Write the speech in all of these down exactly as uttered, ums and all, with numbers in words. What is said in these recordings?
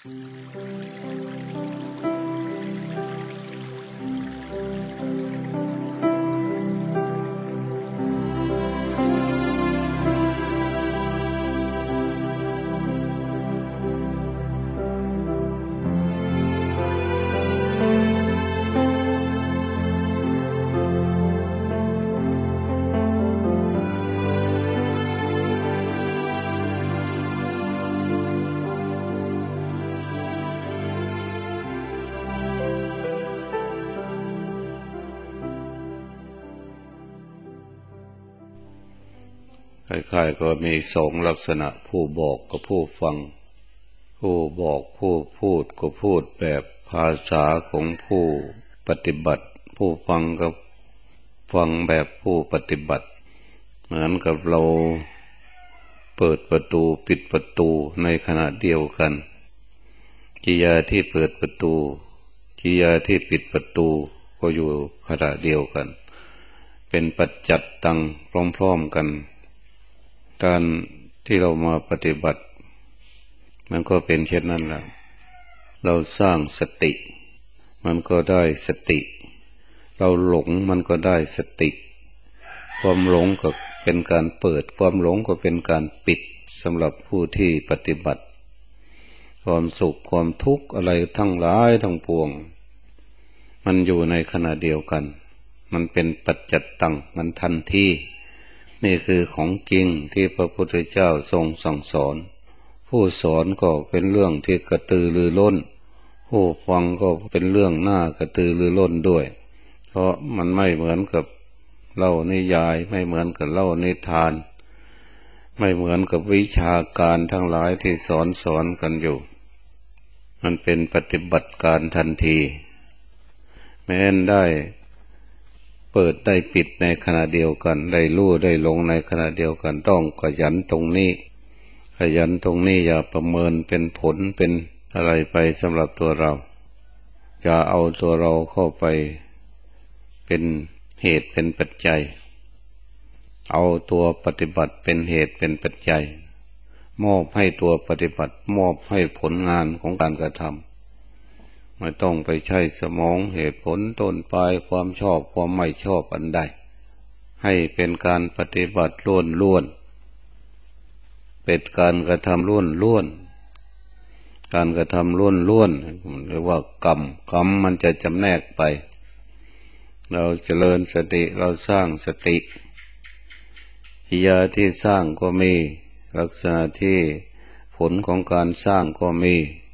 คล้ายๆก็มีสองลักษณะผู้บอกกับผู้ฟังผู้บอกผู้พูดก็พูดแบบภาษาของผู้ปฏิบัติผู้ฟังก็ฟังแบบผู้ปฏิบัติเหมือนกับเราเปิดประตูปิดประตูในขณะเดียวกันกิริยาที่เปิดประตูกิริยาที่ปิดประตูก็อยู่ขณะเดียวกันเป็นปัจจัตตังพร้อมๆกันการที่เรามาปฏิบัติมันก็เป็นเช่นนั้นแหละเราสร้างสติมันก็ได้สติเราหลงมันก็ได้สติความหลงก็เป็นการเปิดความหลงก็เป็นการปิดสำหรับผู้ที่ปฏิบัติความสุขความทุกข์อะไรทั้งหลายทั้งปวงมันอยู่ในขณะเดียวกันมันเป็นปัจจัตตังมันทันทีนี่คือของจริงที่พระพุทธเจ้าทรงสั่งสอนผู้สอนก็เป็นเรื่องที่กระตือรือร้นผู้ฟังก็เป็นเรื่องน่ากระตือรือร้นด้วยเพราะมันไม่เหมือนกับเล่านิยายไม่เหมือนกับเล่านิทานไม่เหมือนกับวิชาการทั้งหลายที่สอนสอนกันอยู่มันเป็นปฏิบัติการทันทีแม้นได้เปิดได้ปิดในขณะเดียวกันได้รู้ได้หลงในขณะเดียวกันต้องขยันตรงนี้ขยันตรงนี้อย่าประเมินเป็นผลเป็นอะไรไปสำหรับตัวเราอย่าเอาตัวเราเข้าไปเป็นเหตุเป็นปัจจัยเอาตัวปฏิบัติเป็นเหตุเป็นปัจจัยมอบให้ตัวปฏิบัติมอบให้ผลงานของการกระทำไม่ต้องไปใช้สมองเหตุผลต้นปลายความชอบความไม่ชอบอันใดให้เป็นการปฏิบัติล้วนล้วนเป็นการกระทำล้วนล้วนการกระทำล้วนล้วนเรียกว่ากรรมกรรมมันจะจำแนกไปเราเจริญสติเราสร้างสติกิริยาที่สร้างก็มีลักษณะที่ผลของการสร้างก็มี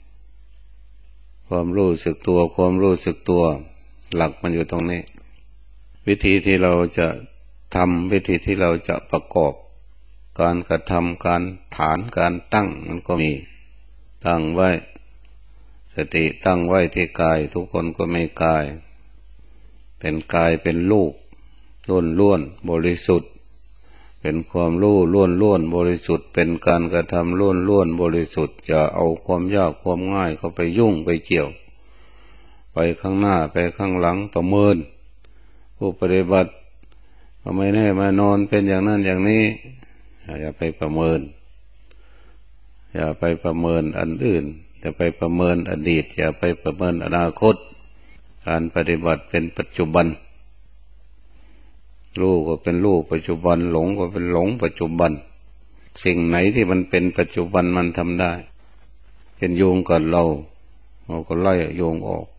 ความรู้สึกตัวความรู้สึกตัวหลักมันอยู่ตรงนี้วิธีที่เราจะทำวิธีที่เราจะประกอบการกระทำการฐานการตั้งมันก็มีตั้งไว้สติตั้งไว้ที่กายทุกคนก็ไม่กายเป็นกายเป็นรูปล้วนล้วนบริสุทธิ์เป็นความรู้ล้วนล้วนบริสุทธิ์เป็นการกระทำล้วนล้วนบริสุทธิ์จะเอาความยากความง่ายเข้าไปยุ่งไปเกี่ยวไปข้างหน้าไปข้างหลังประเมินผู้ปฏิบัติทำไมแน่มานอนเป็นอย่างนั้นอย่างนี้อย่าไปประเมินอย่าไปประเมินอันอื่นอย่าไปประเมินอดีตอย่าไปประเมินอนาคตการปฏิบัติเป็นปัจจุบันรู้ก็เป็นรู้ปัจจุบันหลงก็เป็นหลงปัจจุบันสิ่งไหนที่มันเป็นปัจจุบันมันทำได้เป็นโยงกับเราเราก็ไล่โยงออก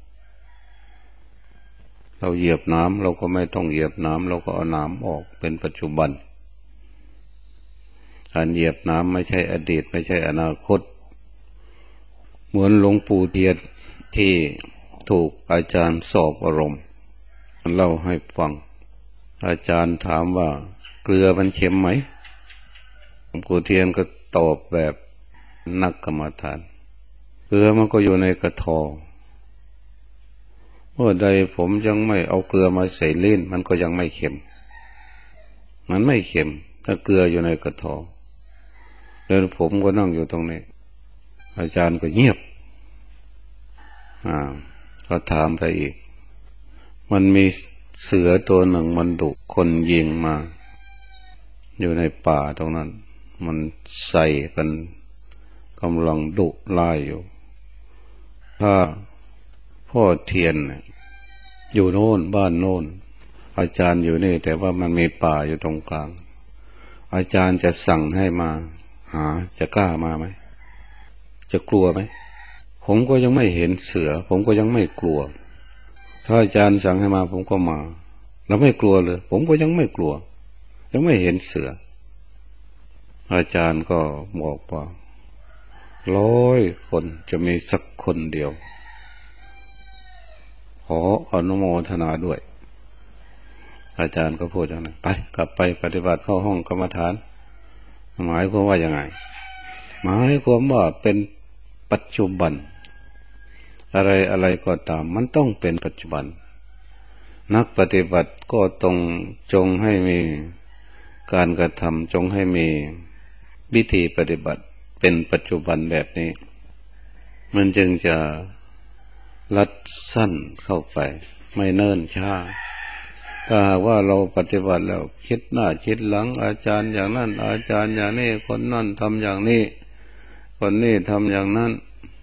เราเหยียบน้ำเราก็ไม่ต้องเหยียบน้ำเราก็เอาน้ำออกเป็นปัจจุบันการเหยียบน้ำไม่ใช่อดีตไม่ใช่อนาคตเหมือนหลวงปู่เทียนที่ถูกอาจารย์สอบอารมณ์เล่าให้ฟังอาจารย์ถามว่าเกลือมันเค็มไหมหลวงปู่เทียนก็ตอบแบบนักกรรมฐานเกลือมันก็อยู่ในกระทอเมื่อใดผมยังไม่เอาเกลือมาใส่ลิ้นมันก็ยังไม่เค็มมันไม่เค็มถ้าเกลืออยู่ในกระทอแล้วผมก็นั่งอยู่ตรงนี้อาจารย์ก็เงียบอ่าก็ถามไปอีกมันมีเสือตัวหนึ่งมันดุคนยิงมาอยู่ในป่าตรงนั้นมันใส่กันกำลังดุไล่อยู่ถ้าพ่อเทียนอยู่โน่นบ้านโน่นอาจารย์อยู่นี่แต่ว่ามันมีป่าอยู่ตรงกลางอาจารย์จะสั่งให้มาหาจะกล้ามาไหมจะกลัวไหมผมก็ยังไม่เห็นเสือผมก็ยังไม่กลัวถ้าอาจารย์สั่งให้มาผมก็มาแล้วไม่กลัวเลยผมก็ยังไม่กลัวยังไม่เห็นเสืออาจารย์ก็บอกว่าร้อยคนจะมีสักคนเดียวขออนุโมทนาด้วยอาจารย์ก็พูดอย่างนั้นไปกลับไปปฏิบัติเข้าห้องกรรมฐานหมายความว่าอย่างไงหมายความว่าเป็นปัจจุบันอะไรอะไรก็ตามมันต้องเป็นปัจจุบันนักปฏิบัติก็ต้องจงให้มีการกระทำจงให้มีวิธีปฏิบัติเป็นปัจจุบันแบบนี้มันจึงจะลัดสั้นเข้าไปไม่เนิ่นช้าถ้าว่าเราปฏิบัติแล้วคิดหน้าคิดหลังอาจารย์อย่างนั้นอาจารย์อย่างนี้คนนั่นทำอย่างนี้คนนี้ทำอย่างนั้น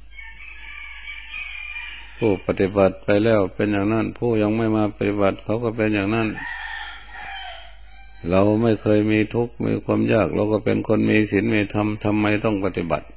ผู้ปฏิบัติไปแล้วเป็นอย่างนั้นผู้ยังไม่มาปฏิบัติเขาก็เป็นอย่างนั้นเราไม่เคยมีทุกข์มีความยากเราก็เป็นคนมีศีลมีธรรมทำไมต้องปฏิบัติ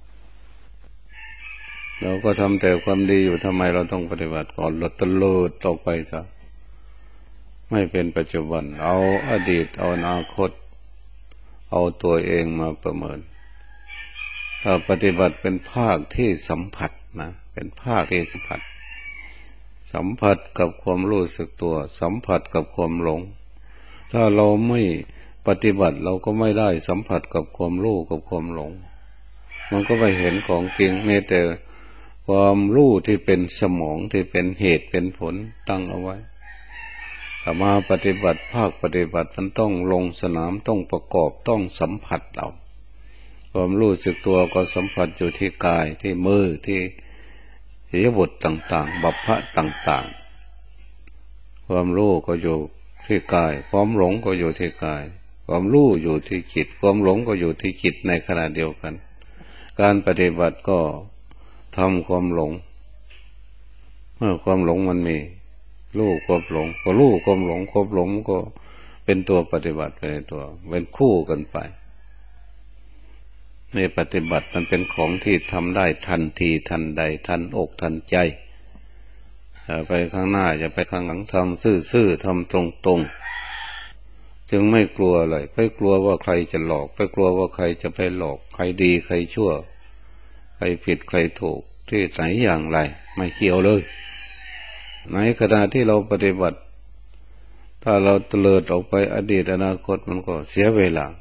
เราก็ทำแต่ความดีอยู่ทำไมเราต้องปฏิบัติก่อนหลุดตะเลิดออกไปซะไม่เป็นปัจจุบันเอาอดีตเอาอนาคตเอาตัวเองมาประเมินถ้าปฏิบัติเป็นภาคที่สัมผัสนะเป็นภาคที่สัมผัสสัมผัสกับความรู้สึกตัวสัมผัสกับความหลงถ้าเราไม่ปฏิบัติเราก็ไม่ได้สัมผัสกับความรู้กับความหลงมันก็ไม่เห็นของจริงมีแต่ความรู้ที่เป็นสมองที่เป็นเหตุเป็นผลตั้งเอาไว้ถ้ามาปฏิบัติภาคปฏิบัติมันต้องลงสนามต้องประกอบต้องสัมผัสเราความรู้สึกตัวก็สัมผัสอยู่ที่กายที่มือที่อิริยาบถต่างๆบัพพะต่างๆความรู้ก็อยู่ที่กายความหลงก็อยู่ที่กายความรู้อยู่ที่จิตความหลงก็อยู่ที่จิตในขณะเดียวกันการปฏิบัติก็ทำความหลงเมื่อความหลงมันมีรู้ความหลงก็รู้ความหลงความหลงก็เป็นตัวปฏิบัติไปในตัวเป็นคู่กันไปในปฏิบัติมันเป็นของที่ทำได้ทันทีทันใดทันอกทันใจไปข้างหน้าอย่าไปข้างหลังทำซื่อๆทำตรงๆจึงไม่กลัวเลยไม่กลัวว่าใครจะหลอกไม่กลัวว่าใครจะไปหลอกใครดีใครชั่วใครผิดใครถูกที่ไหนอย่างไรไม่เกี่ยวเลยในขณะที่เราปฏิบัติถ้าเราเตลิดออกไปอดีตอนาคตมันก็เสียเวลา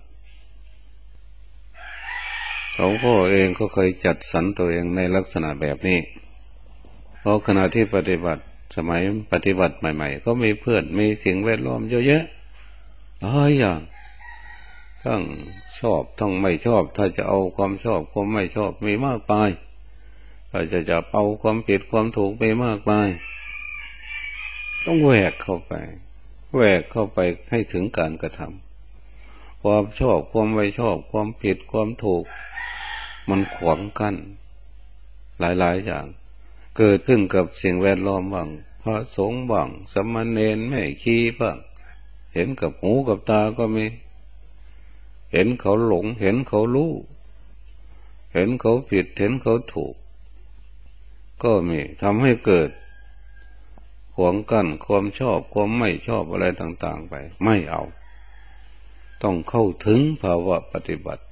หลวงพ่อเองก็เคยจัดสรรตัวเองในลักษณะแบบนี้เพราะขณะที่ปฏิบัติสมัยปฏิบัติใหม่ๆก็มีเพื่อนมีสิ่งแวดล้อมเยอะแยะหลายอย่างทั้งชอบทั้งไม่ชอบถ้าจะเอาความชอบความไม่ชอบมีมากมายถ้าจะจับเอาความผิดความถูกมีมากมายต้องแหวกเข้าไปแหวกเข้าไปให้ถึงการกระทำความชอบความไม่ชอบความผิดความถูกมันขวางกั้นหลายๆอย่างเกิดขึ้นกับสิ่งแวดล้อมบ้างพระสงฆ์บ้างสมณเณรแม่ชีบ้างเห็นกับหูกับตาก็มีเห็นเขาหลงเห็นเขารู้เห็นเขาผิดเห็นเขาถูกก็มีทำให้เกิดขวางกั้นความชอบความไม่ชอบอะไรต่างๆไปไม่เอาต้องเข้าถึงภาวะปฏิบัติ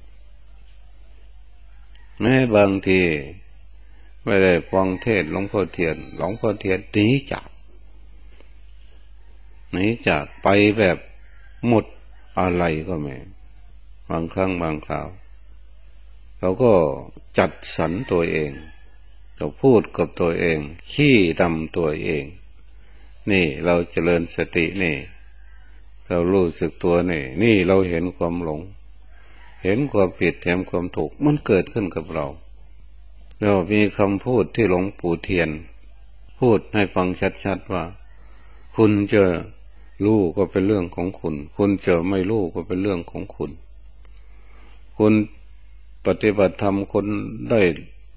แม้บางทีไม่ได้ฟังเทศน์หลวงพ่อเทียนหลวงพ่อเทียนหนีจากหนีจากไปแบบหมดอะไรก็ไม่บางครั้งบางคราวเราก็จัดสรรตัวเองเราพูดกับตัวเองขี้ดำตัวเองนี่เราเจริญสตินี่เรารู้สึกตัวนี่นี่เราเห็นความหลงเห็นความผิดเห็นความถูกมันเกิดขึ้นกับเราเรามีคำพูดที่หลวงปู่เทียนพูดให้ฟังชัดๆว่าคุณจะรู้ก็เป็นเรื่องของคุณคุณจะไม่รู้ก็เป็นเรื่องของคุณคุณปฏิบัติธรรมคุณได้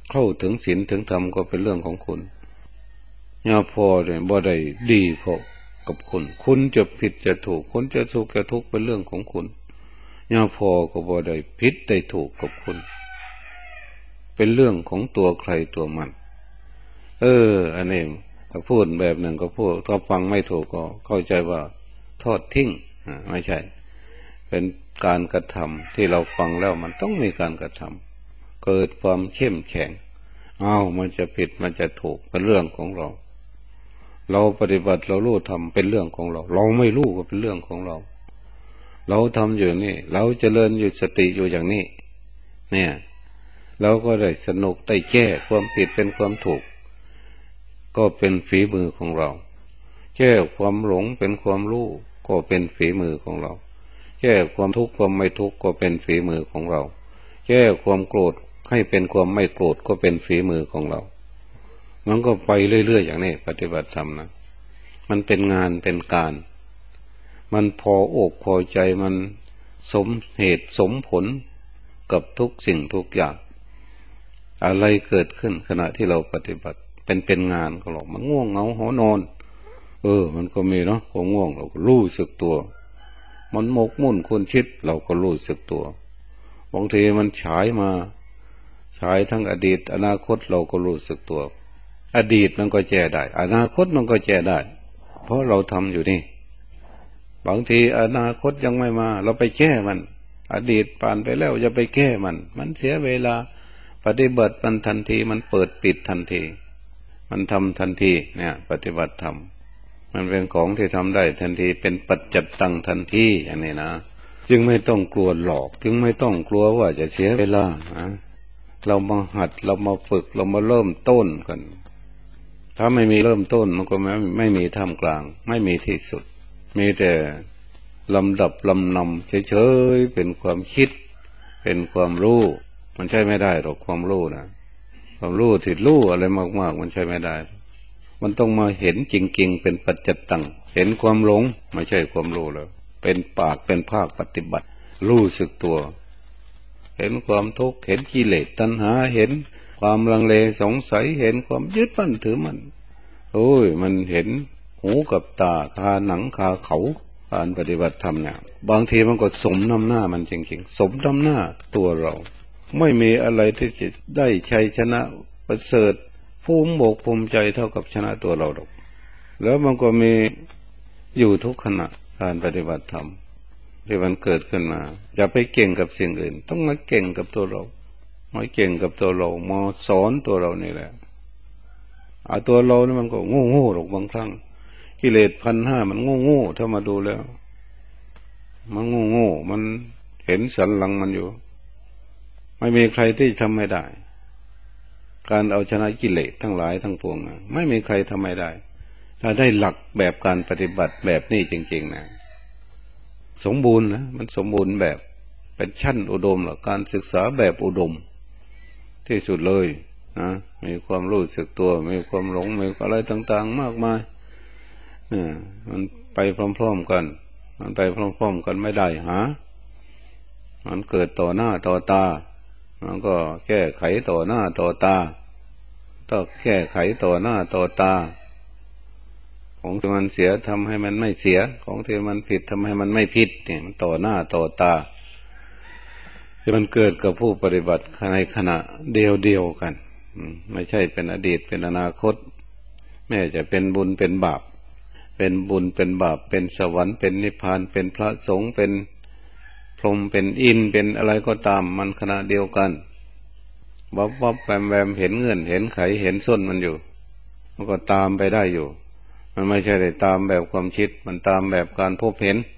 เข้าถึงศีลถึงธรรมก็เป็นเรื่องของคุณย่าพอเนี่ยบ่ได้ดีพอกับคุณคุณจะผิดจะถูกคุณจะสุขจะทุกข์เป็นเรื่องของคุณย่าพอก็บ่ได้ผิดได้ถูกกับคุณเป็นเรื่องของตัวใครตัวมันเอออันนี้ถ้าพูดแบบหนึ่งก็พูดถ้าฟังไม่ถูกก็เข้าใจว่าทอดทิ้งอ่าไม่ใช่เป็นการกระทำที่เราฟังแล้วมันต้องมีการกระทำเกิดความเข้มแข็งอ้าวมันจะผิดมันจะถูกเป็นเรื่องของเราเราปฏิบัติเรารู้ทำเป็นเรื่องของเราเราไม่รู้ก็เป็นเรื่องของเราเราทำอยู่นี่เราเจริญอยู่สติอยู่อย่างนี้เนี่ยเราก็ได้สนุกได้แก้ความผิดเป็นความถูกก็เป็นฝีมือของเราแก้ความหลงเป็นความรู้ก็เป็นฝีมือของเราแก้ความทุกข์ความไม่ทุกข์ก็เป็นฝีมือของเราแก้ความโกรธให้เป็นความไม่โกรธก็เป็นฝีมือของเรามันก็ไปเรื่อยๆอย่างนี้ปฏิบัติธรรมนะมันเป็นงานเป็นการมันพออกพอใจมันสมเหตุสมผลกับทุกสิ่งทุกอย่างอะไรเกิดขึ้นขณะที่เราปฏิบัติเป็นเป็นงานของเรามันง่วงเหงาหอนอนเออมันก็มีเนาะพอง่วงเราก็รู้สึกตัวมันหมกมุ่นคุ้นคิดเราก็รู้สึกตัวบางทีมันฉายมาฉายทั้งอดีตอนาคตเราก็รู้สึกตัวอดีตมันก็แก้ได้อนาคตมันก็แก้ได้เพราะเราทำอยู่นี่บางทีอนาคตยังไม่มาเราไปแก้มันอดีตผ่านไปแล้วอย่าไปแก้มันมันเสียเวลาปฏิบัติมันทันทีมันเปิดปิดทันทีมันทำทันทีเนี่ยปฏิบัติธรรมมันเป็นของที่ทำได้ทันทีเป็นปัจจัตตังทันทีอย่างนี้นะจึงไม่ต้องกลัวหลอกจึงไม่ต้องกลัวว่าจะเสียเวลานะเรามาหัดเรามาฝึกเรามาเริ่มต้นกันถ้าไม่มีเริ่มต้นมันก็ไม่ไม่มีท่ามกลางไม่มีที่สุดมีแต่ลำดับลำนำเฉยๆเป็นความคิดเป็นความรู้มันใช่ไม่ได้หรอกความรู้นะความรู้ที่รู้อะไรมากๆมันใช่ไม่ได้มันต้องมาเห็นจริงๆเป็นปัจจัตตังเห็นความหลงไม่ใช่ความรู้แล้วเป็นปากเป็นภาคปฏิบัติรู้สึกตัวเห็นความทุกข์เห็นกิเลสตัณหาเห็นความลังเลสงสัยเห็นความยึดมั่นถือมันโอ้ยมันเห็นหูกับตาคาหนังคาเขาการปฏิบัติธรรมเนี่ยบางทีมันก็สมน้ำหน้ามันจริงๆสมน้ำหน้าตัวเราไม่มีอะไรที่จะได้ชัยชนะประเสริฐภูมิอกภูมิใจเท่ากับชนะตัวเราหรอกแล้วมันก็มีอยู่ทุกขณะการปฏิบัติธรรมที่มันเกิดขึ้นมาอย่าไปเก่งกับสิ่งอื่นต้องมาเก่งกับตัวเรามาเก่งกับตัวเรามาสอนตัวเรานี่แหละเอาตัวเรานี่มันก็โง่โง่หรอกบางครั้งกิเลสพันห้ามันโง่โง่ถ้ามาดูแล้วมันโง่โง่มันเห็นสันหลังมันอยู่ไม่มีใครที่ทำไม่ได้การเอาชนะกิเลสทั้งหลายทั้งปวงนะไม่มีใครทำไม่ได้ถ้าได้หลักแบบการปฏิบัติแบบนี้จริงๆนะสมบูรณ์นะมันสมบูรณ์แบบเป็นชั้นอุดมหรอการศึกษาแบบอุดมที่สุดเลยนะมีความรู้สึกตัวมีความหลงมีอะไรต่างๆมากมายเนี่ยมันไปพร้อมๆกันมันไปพร้อมๆกันไม่ได้หามันเกิดต่อหน้าต่อตามันก็แก้ไขต่อหน้าต่อตาต้องแก้ไขต่อหน้าต่อตาของที่มันเสียทำให้มันไม่เสียของที่มันผิดทำให้มันไม่ผิดเนี่ยมันต่อหน้าต่อตาที่มันเกิดกับผู้ปฏิบัติในขณะเดียวเดียวกันไม่ใช่เป็นอดีตเป็นอนาคตแม้จะเป็นบุญเป็นบาปเป็นบุญเป็นบาปเป็นสวรรค์เป็นนิพพานเป็นพระสงฆ์เป็นพรหมเป็นอินเป็นอะไรก็ตามมันขณะเดียวกันวับวับแวมแวมเห็นเงื่อนเห็นไขเห็นส้นมันอยู่มันก็ตามไปได้อยู่มันไม่ใช่ได้ตามแบบความคิดมันตามแบบการพบเห็น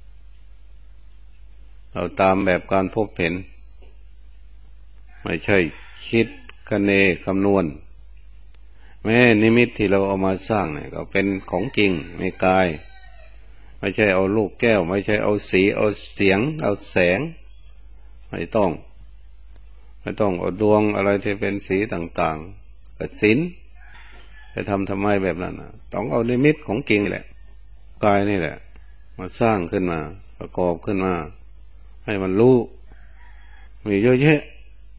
เราตามแบบการพบเห็นไม่ใช่คิดคะเนคำนวณแม้นิมิตที่เราเอามาสร้างเนี่ยก็เป็นของจริงในกายไม่ใช่เอาลูกแก้วไม่ใช่เอาสีเอาเสียงเอาแสงไม่ต้องไม่ต้องเอาดวงอะไรที่เป็นสีต่างๆกับศีลจะทำทำไมแบบนั้นนะต้องเอานิมิตของจริงแหละกายนี่แหละมาสร้างขึ้นมาประกอบขึ้นมาให้มันรู้มีเยอะแยะ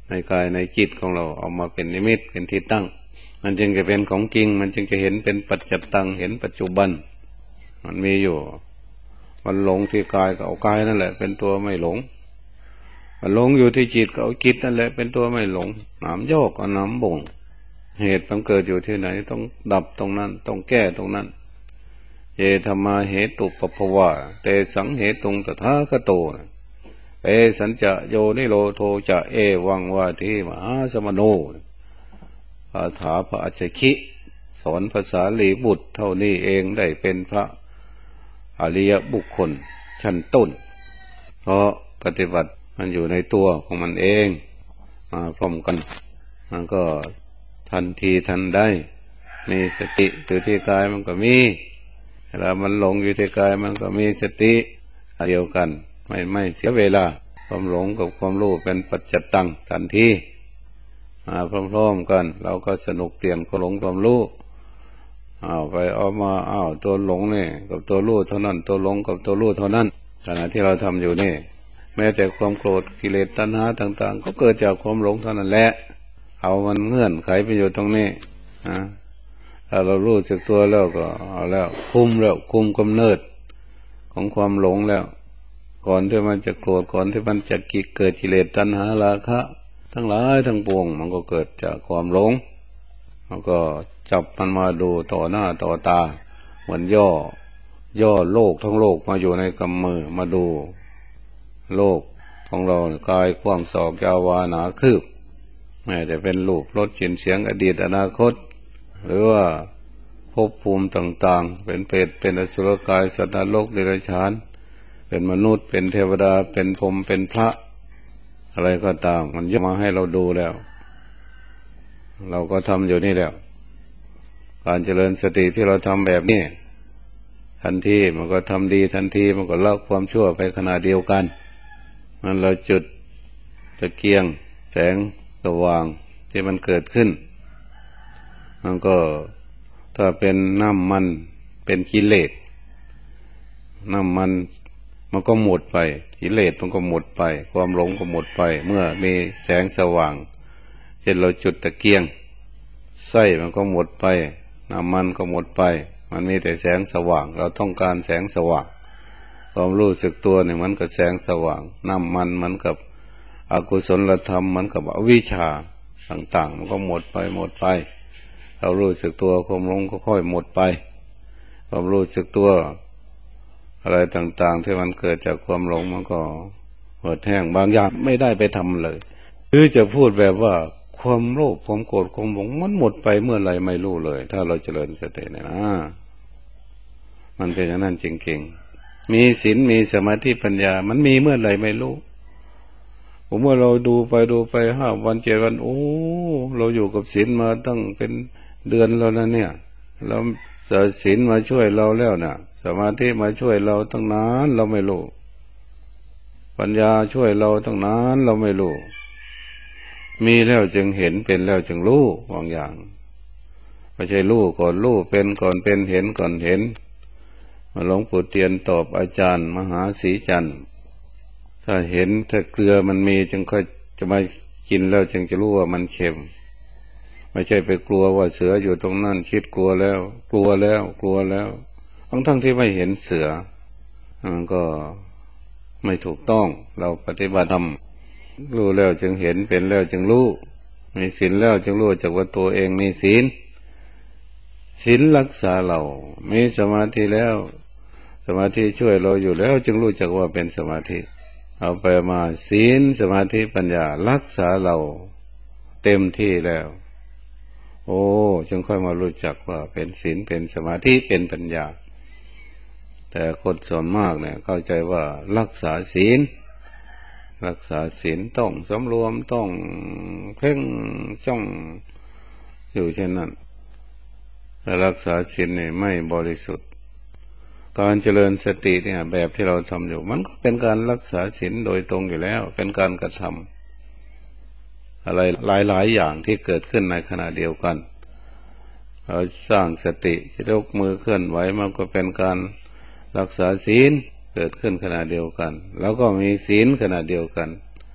ในกายในจิตของเราเอามาเป็นนิมิตเป็นที่ตั้งมันจึงจะเป็นของจริงมันจึงจะเห็นเป็นปัจจัตตังเห็นปัจจุบันมันมีอยู่มันหลงที่กายก็เอากายนั่นแหละเป็นตัวไม่หลงมันหลงอยู่ที่จิตก็เอาจิตนั่นแหละเป็นตัวไม่หลงน้ำโยกเอาน้ำบ่งเหตุมันเกิดอยู่ที่ไหนต้องดับตรงนั้นต้องแก้ตรงนั้นเยธรรมาเหตุปปภวะเตสังเหตุงตถาคโตเตสัญจะโยนิโรโทจะเอวังวาทีมหาสมโนคาถาพระอัจฉริสอนภาษาลีบุตรเท่านี้เองได้เป็นพระอริยบุคคลชั้นต้นเพราะปฏิบัติมันอยู่ในตัวของมันเองมาพร้อมกันมันก็ทันทีทันได้มีสติอยู่ที่กายมันก็มีเวลามันหลงอยู่ที่กายมันก็มีสติเดียวกันไม่ไม่เสียเวลาความหลงกับความรู้เป็นปัจจัตตังทันทีมาพร้อมๆกันเราก็สนุกเปลี่ยนความหลงความรู้เอาไปเอามาเอาตัวหลงนี่กับตัวรู้เท่านั้นตัวหลงกับตัวรู้เท่านั้นขณะที่เราทำอยู่นี่แม้แต่ความโกรธกิเลสตัณหาต่างๆก็เกิดจากความหลงเท่านั้นแหละเอามันเงื่อนไขไปอยู่ตรงนี้นะถ้าเรารู้สึกตัวแล้วก็เอาแล้วคุมแล้วคุมกำเนิดของความหลงแล้วก่อนที่มันจะโกรธก่อนที่มันจะกิเกิดกิเลสตัณหาราคะทั้งหลายทั้งปวงมันก็เกิดจากความหลงแล้วก็จับมันมาดูต่อหน้าต่อตาเหมือนย่อย่อโลกทั้งโลกมาอยู่ในกำมือมาดูโลกของเรากายกว้างศอกยาววาหนาคืบแม้แต่เป็นรูปรสกลิ่นเสียงอดีตอนาคตหรือว่าภพภูมิต่างๆเป็นเปรตเป็นอสุรกายสัตว์นรกเดรัจฉานเป็นมนุษย์เป็นเทวดาเป็นพรหมเป็นพระอะไรก็ตามมันยกมาให้เราดูแล้วเราก็ทำอยู่นี่แล้วการเจริญสติที่เราทำแบบนี้ทันทีมันก็ทำดีทันทีมันก็ละความชั่วไปขณะเดียวกันมันเราจุดตะเกียงแสงสว่างที่มันเกิดขึ้นมันก็ถ้าเป็นน้ำมันเป็นกิเลสน้ำมันมันก็หมดไปกิเลสมันก็หมดไปความหลงก็หมดไปเมื่อมีแสงสว่างเช่นเราจุดตะเกียงไส้มันก็หมดไปน้ำมันก็หมดไปมันมีแต่แสงสว่างเราต้องการแสงสว่างความรู้สึกตัวเนี่ยมันกับแสงสว่างน้ำมันมันกับอกุศลธรรมมันกับอวิชชาต่างๆมันก็หมดไปหมดไปเรารู้สึกตัวความหลงก็ค่อยหมดไปความรู้สึกตัวอะไรต่างๆที่มันเกิดจากความหลงมันก็หมดแห้งบางอย่างไม่ได้ไปทำเลยหรือจะพูดแบบว่าความโลภความโกรธความหลงมันหมดไปเมื่อไรไม่รู้เลยถ้าเราเจริญสติเนี่ยนะมันเป็นอย่างนั้นจริงๆมีศีลมีสมาธิปัญญามันมีเมื่อไรไม่รู้ผมว่าเราดูไปดูไปห้าวันเจ็ดวันโอ้เราอยู่กับศีลมาตั้งเป็นเดือนแล้วนะเนี่ยเราศีลมาช่วยเราแล้วนะสมาธิมาช่วยเราตั้งนานเราไม่รู้ปัญญาช่วยเราตั้งนานเราไม่รู้มีแล้วจึงเห็นเป็นแล้วจึงรู้บางอย่างไม่ใช่รู้ก่อนรู้เป็นก่อนเป็นเห็นก่อนเห็นหลวงปู่เทียนตอบอาจารย์มหาศรีจันทร์ถ้าเห็นถ้าเกลือมันมีจึงค่อยจะมากินแล้วจึงจะรู้ว่ามันเค็มไม่ใช่ไปกลัวว่าเสืออยู่ตรงนั้นคิดกลัวแล้วกลัวแล้วกลัวแล้วทั้งทั้งที่ไม่เห็นเสือมันก็ไม่ถูกต้องเราปฏิบัติธรรมรู้แล้วจึงเห็นเป็นแล้วจึงรู้มีศีลแล้วจึงรู้จักว่าตัวเองมีศีลศีลรักษาเรามีสมาธิแล้วสมาธิช่วยเราอยู่แล้วจึงรู้จักว่าเป็นสมาธิเอาไปมาศีลสมาธิปัญญารักษาเราเต็มที่แล้วโอ้จึงค่อยมารู้จักว่าเป็นศีลเป็นสมาธิเป็นปัญญาแต่คนส่วนมากเนี่ยเข้าใจว่ารักษาศีลรักษาศีลต้องสำรวมต้องเพ่งจ้องอยู่เช่นนั้นแต่รักษาศีลนี่ไม่บริสุทธิ์การเจริญสติเนี่ยแบบที่เราทำอยู่มันก็เป็นการรักษาศีลโดยตรงอยู่แล้วเป็นการกระทำอะไรหลายๆอย่างที่เกิดขึ้นในขณะเดียวกันเราสร้างสติจะยกมือเคลื่อนไหวมันก็เป็นการรักษาศีลเกิดขึ้นขณะเดียวกันแล้วก็มีศีลขณะเดียวกัน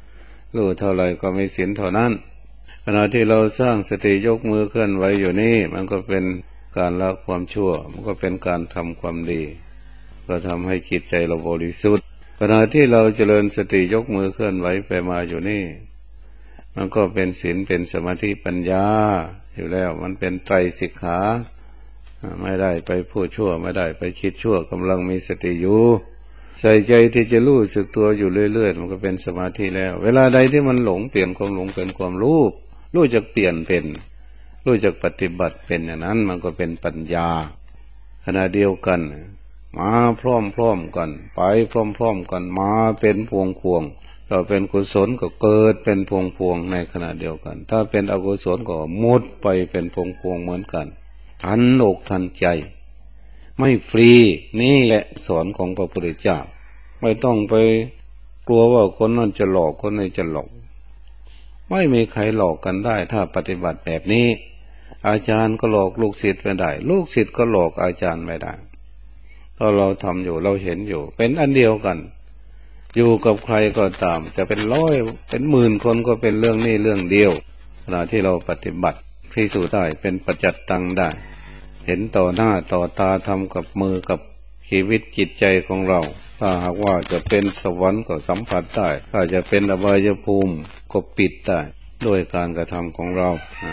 รู้เท่าไรก็มีศีลเท่านั้นขณะที่เราสร้างสติยกมือเคลื่อนไหวอยู่นี่มันก็เป็นการละความชั่วมันก็เป็นการทำความดีก็ทำให้จิตใจเราบริสุทธิ์ขณะที่เราเจริญสติยกมือเคลื่อนไหวไปมาอยู่นี่มันก็เป็นศีลเป็นสมาธิปัญญาอยู่แล้วมันเป็นไตรสิกขาไม่ได้ไปพูดชั่วไม่ได้ไปคิดชั่วกำลังมีสติอยู่ใส่ใจที่จะรู้สึกตัวอยู่เรื่อยๆมันก็เป็นสมาธิแล้วเวลาใดที่มันหลงเปลี่ยนความหลงเป็นความรู้รู้จักเปลี่ยนเป็นรู้จักปฏิบัติเป็นอย่างนั้นมันก็เป็นปัญญาขณะเดียวกันมาพร้อมๆกันไปพร้อมๆกันมาเป็นพวงพวงเราเป็นกุศลก็เกิดเป็นพวงพวงในขณะเดียวกันถ้าเป็นอกุศลก็หมดไปเป็นพวงพวงเหมือนกันทันอกทันใจไม่ฟรีนี่แหละสอนของพระพุทธเจ้าไม่ต้องไปกลัวว่าคนนั้นจะหลอกคนนี้จะหลอกไม่มีใครหลอกกันได้ถ้าปฏิบัติแบบนี้อาจารย์ก็หลอกลูกศิษย์ไม่ได้ลูกศิษย์ก็หลอกอาจารย์ไม่ได้ถ้าเราทำอยู่เราเห็นอยู่เป็นอันเดียวกันอยู่กับใครก็ตามจะเป็นร้อยเป็นหมื่นคนก็เป็นเรื่องนี้เรื่องเดียวขณะที่เราปฏิบัติพิสูจน์ได้เป็นปัจจัตตังได้เห็นต่อหน้าต่อตาทำกับมือกับชีวิตจิตใจของเราถ้าหากว่าจะเป็นสวรรค์ก็สัมผัสได้ถ้าจะเป็นอบายภูมิก็ปิดได้ด้วยการกระทำของเรา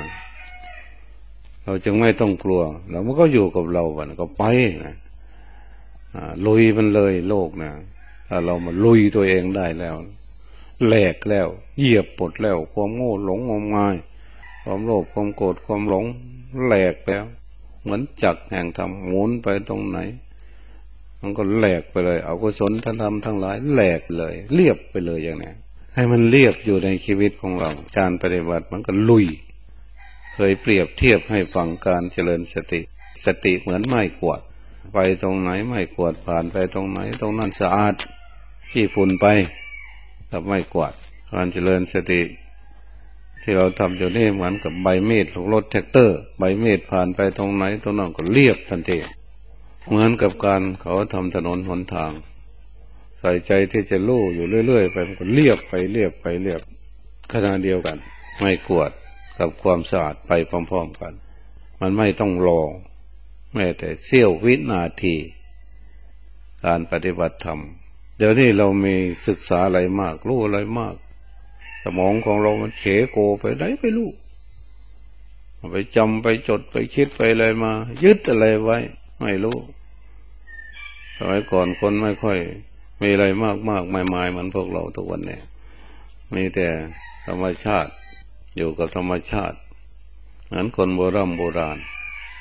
เราจึงไม่ต้องกลัวเรามันก็อยู่กับเราวันก็ไปนะลุยมันเลยโลกนะถ้าเรามาลุยตัวเองได้แล้วแหลกแล้วเหยียบปดแล้วความโง่หลงงมงายความโลภความโกรธความหลงแหลกแล้วเหมือนจักรแห่งธรรมหมุนไปตรงไหนมันก็แหลกไปเลยเอากุศลธรรมทั้งหลายแหลกเลยเรียบไปเลยอย่างนี้ให้มันเรียบอยู่ในชีวิตของเราการปฏิบัติมันก็ลุยเคยเปรียบเทียบให้ฟังการเจริญสติสติเหมือนไม้กวาดไปตรงไหนไม้กวาดผ่านไปตรงไหนตรงนั้นสะอาดขี้ฝุ่นไปกับไม้กวาดการเจริญสติที่เราทำอยู่นี่เหมือนกับใบมีดของรถแท็กเตอร์ใบมีดผ่านไปตรงไหนตรงนั้นก็เรียบทันทีเหมือนกับการเขาทำถนนหนทางใส่ใจที่จะลู่อยู่เรื่อยๆไปมันก็เรียบไปเรียบไปเรียบขณะเดียวกันไม่กวาดกับความสะอาดไปพร้อมๆกันมันไม่ต้องรอแม้แต่เสี้ยววินาทีการปฏิบัติธรรมเดี๋ยวนี้เรามีศึกษาอะไรมากรู้อะไรมากสมองของเรามันเขโกไปไหนไปรู้ไปจำไปจดไปคิดไปอะไรมายึดอะไรไว้ไม่รู้สมัยก่อนคนไม่ค่อยมีอะไรมากมากมายๆเหมือนพวกเราทุกวันนี้มีแต่ธรรมชาติอยู่กับธรรมชาติเหมือนคนโบราณโบราณ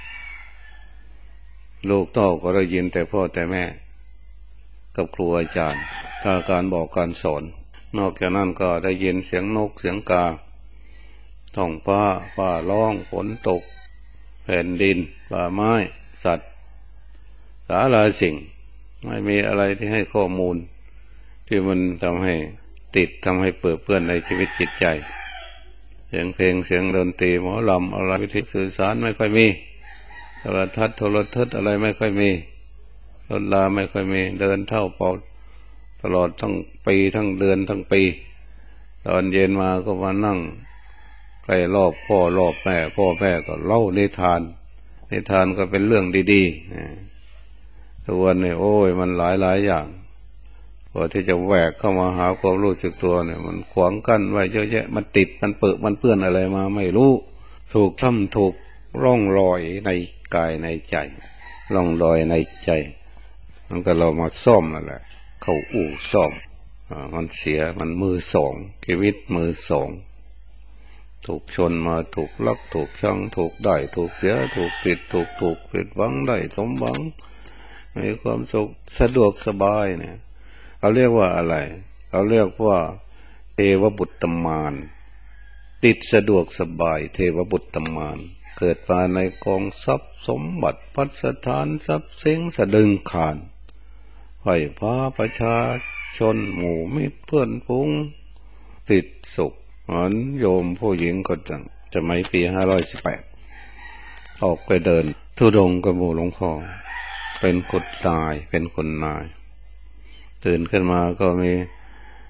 ลูกเต้าก็ได้ยินแต่พ่อแต่แม่กับครูอาจารย์ถ้าการบอกการสอนนอกจากนั้นก็ได้ยินเสียงนกเสียงกาท้องฟ้าฟ้าร้องฝนตกแผ่นดินป่าไม้สัตว์สารพัดสิ่งไม่มีอะไรที่ให้ข้อมูลที่มันทำให้ติดทำให้เปื้อเปื้อนในชีวิตจิตใจเสียงเพลงเสียงดนตรีหมอลำอะไรวิธีสื่อสารไม่ค่อยมีโทรทัศน์โทรทัศน์อะไรไม่ค่อยมีรถลาไม่ค่อยมีเดินเท่าเปล่าตลอดทั้งปีทั้งเดือนทั้งปีตอนเย็นมาก็มานั่งใกล้รอบพ่อรอบแม่พ่อแม่ก็เล่านิทานนิทานก็เป็นเรื่องดีๆทุกวันนี้โอ้ยมันหลายหลายอย่างพอที่จะแหวกเข้ามาหาความรู้สึกตัวเนี่ยมันขวางกั้นไว้เยอะแยะมันติดมันเปื้อนมันเปื้อนอะไรมาไม่รู้ถูกทำถูกร่องรอยในกายในใจร่องรอยในใจมันก็เรามาซ่อมนั่นแหละเข้าอู่ซ่อมมันเสียมันมือสองชีวิตมือสองถูกชนมาถูกลักถูกชังถูกได้ถูกเสียถูกผิดถูกถูกผิดหวังได้สมหวังมีความสุขสะดวกสบายเนี่ยเขาเรียกว่าอะไรเขาเรียกว่าเทวบุตรมารติดสะดวกสบายเทวบุตรมารเกิดมาในกองทรัพย์สมบัติพัสถานทรัพย์สินสะดึงขานไฝ่พาประชาชนหมู่มิตรเพื่อนพุงติดสุขเหมือนโยมผู้หญิงคนหนึ่งจะไม่ปีห้าร้อยสิบแปดออกไปเดินธุดงค์กับหมู่หลวงพ่อเป็นคนนายเป็นคนนายตื่นขึ้นมาก็มี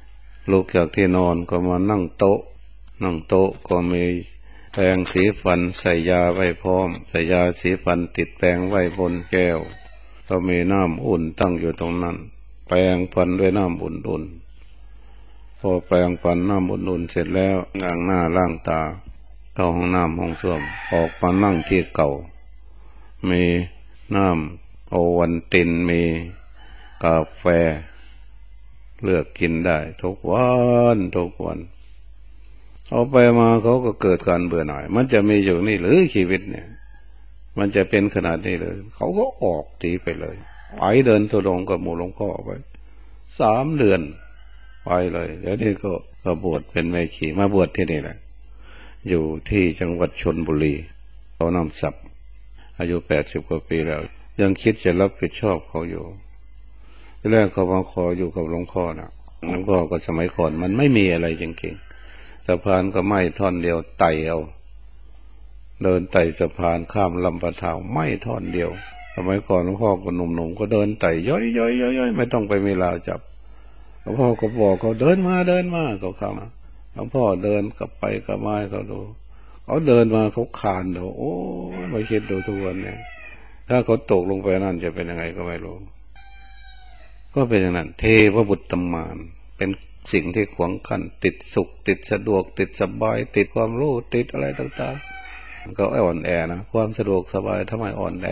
ลุกจากที่นอนก็มานั่งโต๊ะนั่งโต๊ะก็มีแปรงสีฟันใส่ยาไว้พร้อมใส่ยาสีฟันติดแปรงไว้บนแก้วก็มีน้ำอุ่นตั้งอยู่ตรงนั้นแปรงฟันด้วยน้ำอุ่นๆพอแปรงฟันน้ำอุ่นๆเสร็จแล้วล้างหน้าล้างตาเข้าห้องน้ำห้องส้วมออกมานั่งที่เก่ามีน้ำโอวัลตินมีกาแฟเลือกกินได้ทุกวันทุกวันเอาไปมาเขาก็เกิดการเบื่อหน่ายมันจะมีอยู่นี่หรือชีวิตเนี่ยมันจะเป็นขนาดนี้เลยเขาก็ออกตีไปเลยไปเดินทุดงกับหมู่หลวงพ่อไปสามเดือนไปเลยเดี๋ยวนี้ก็ก็บวชเป็นแม่ชีมาบวชที่นี่แหละอยู่ที่จังหวัดชลบุรีเขานำศัพท์อายุแปดสิบกว่าปีแล้วยังคิดจะรับผิดชอบเขาอยู่ที่แรกเขามาขออยู่กับหลวงพ่อนะหลวงพ่อก็สมัยก่อนมันไม่มีอะไรจริงๆสะพานก็ไม่ท่อนเดียวไต่เอาเดินไต่สะพานข้ามลำปะทาวไม่ท่อนเดียวสมัยก่อนหลวงพ่อก็หนุ่มๆก็เดินไต่ย้อยย้อยย้อยย้อยไม่ต้องไปมีราวจับหลวงพ่อก็บอกเขาเดินมาเดินมาเขาเข้ามาหลวงพ่อเดินกลับไปกลับมาเขาดูเขาเดินมาเขาคานดูโอ้ไม่คิดดูทุกวันเนี่ยถ้าเขาตกลงไปนั่นจะเป็นยังไงก็ไม่รู้ก็เป็นอย่างนั้นเทวบุตรตมานเป็นสิ่งที่ขวางกั้นติดสุขติดสะดวกติดสบายติดความรู้ติดอะไรต่างๆก็อ่อนแอนะความสะดวกสบายทำไมอ่อนแอ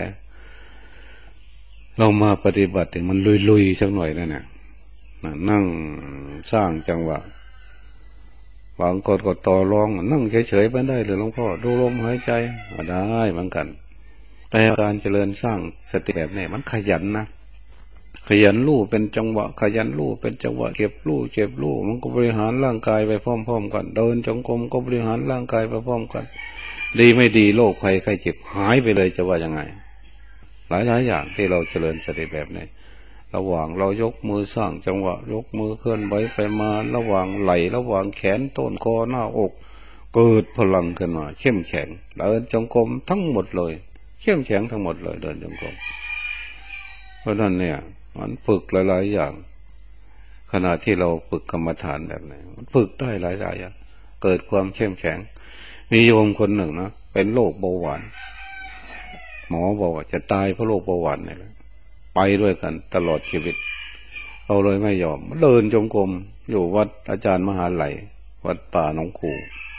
เรามาปฏิบัติถึงมันลุยๆสักหน่อยนั่นน่ะนั่งสร้างจังหวะบางคนก็ต่อรองนั่งเฉยๆไม่ได้เลยหลวงพ่อดูลมหายใจได้เหมือนกันแต่การเจริญสร้างสติแบบนี้มันขยันนะขยันรู้เป็นจังหวะขยันรู้เป็นจังหวะเก็บรู้เก็บรู้มันก็บริหารร่างกายไปพร้อมๆกันเดินจงกรมก็บริหารร่างกายไปพร้อมกันดีไม่ดีโรคภัยไข้เจ็บหายไปเลยจะว่ายังไงหลายๆอย่างที่เราเจริญสติแบบนี้ระหว่างเรายกมือสร้างจังหวะยกมือเคลื่อนไหวไปมาระหว่างไหล่ระหว่างแขนต้นคอหน้าอกเกิดพลังขึ้นมาเข้มแข็งเดินจงกรมทั้งหมดเลยเข้มแข็งทั้งหมดเลยเดินจงกรมเพราะนั้นเนี่ยมันฝึกหลายๆอย่างขณะที่เราฝึกกรรมฐานแบบนี้มันฝึกได้หลายๆอย่างเกิดความเข้มแข็งมีโยมคนหนึ่งนะเป็นโรคเบาหวานหมอบอกว่าจะตายเพราะโรคเบาหวานนี่แหละไปด้วยกันตลอดชีวิตเอาเลยไม่ยอมเดินจงกรมอยู่วัดอาจารย์มหาไหลวัดป่าหนองคู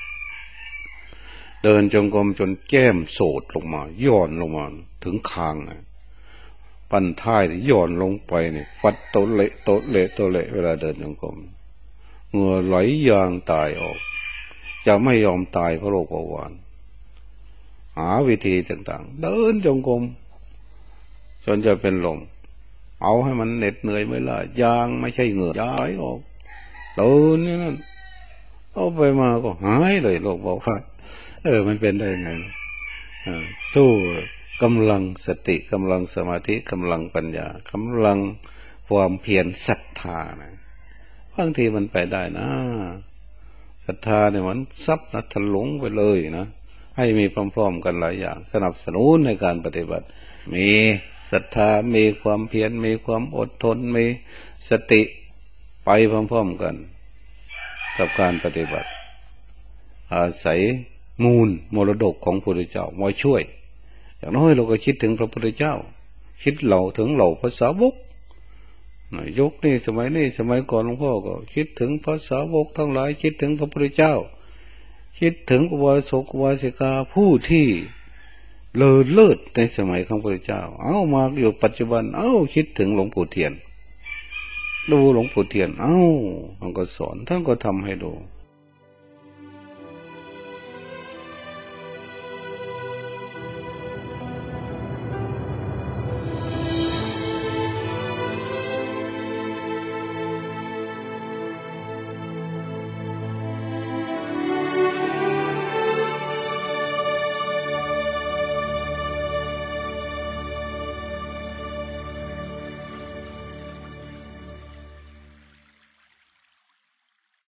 เดินจงกรมจนแก้มโสดลงมาย่อนลงมาถึงคางนะปันท้ายย่อนลงไปนี่ฟัดโตเละโตเละโตเละเวลาเดินจงกรมเหงื่อไหลยางตายออกจะไม่ยอมตายเพราะโรคเบาหวานหาวิธีต่างๆเดินจงกรมจนจะเป็นลมเอาให้มันเหน็ดเหนื่อยไม่ละยางไม่ใช่เหงื่อย้ายออกเดินนี่นั่นเอาไปมาก็หายเลยโรคเบาหวานเออมันเป็นได้ไงสู้กำลังสติกำลังสมาธิกำลังปัญญากำลังความเพียรศรัทธานะบางทีมันไปได้นะศรัทธาเนี่ยมันซับนะถลุงไปเลยนะให้มีพร้อมๆกันหลายอย่างสนับสนุนในการปฏิบัติมีศรัทธามีความเพียรมีความอดทนมีสติไปพร้อมๆกันกับการปฏิบัติอาศัยมูลมรดกของพระพุทธเจ้ามาช่วยอย่างน้อยเราก็คิดถึงพระพุทธเจ้าคิดเหล่าถึงเหล่าภาษาวกยกนี่สมัยนี้สมัยก่อนหลวงพ่อก็คิดถึงภาษาวกทั้งหลายคิดถึงพระพุทธเจ้าคิดถึงอุบาสกอุบาสิกาผู้ที่เลอเลิศในสมัยของพระพุทธเจ้าเอามาอยู่ปัจจุบันเอ้าคิดถึงหลวงปู่เทียนดูหลวงปู่เทียนเอ้าท่านก็สอนท่านก็ทำให้ดู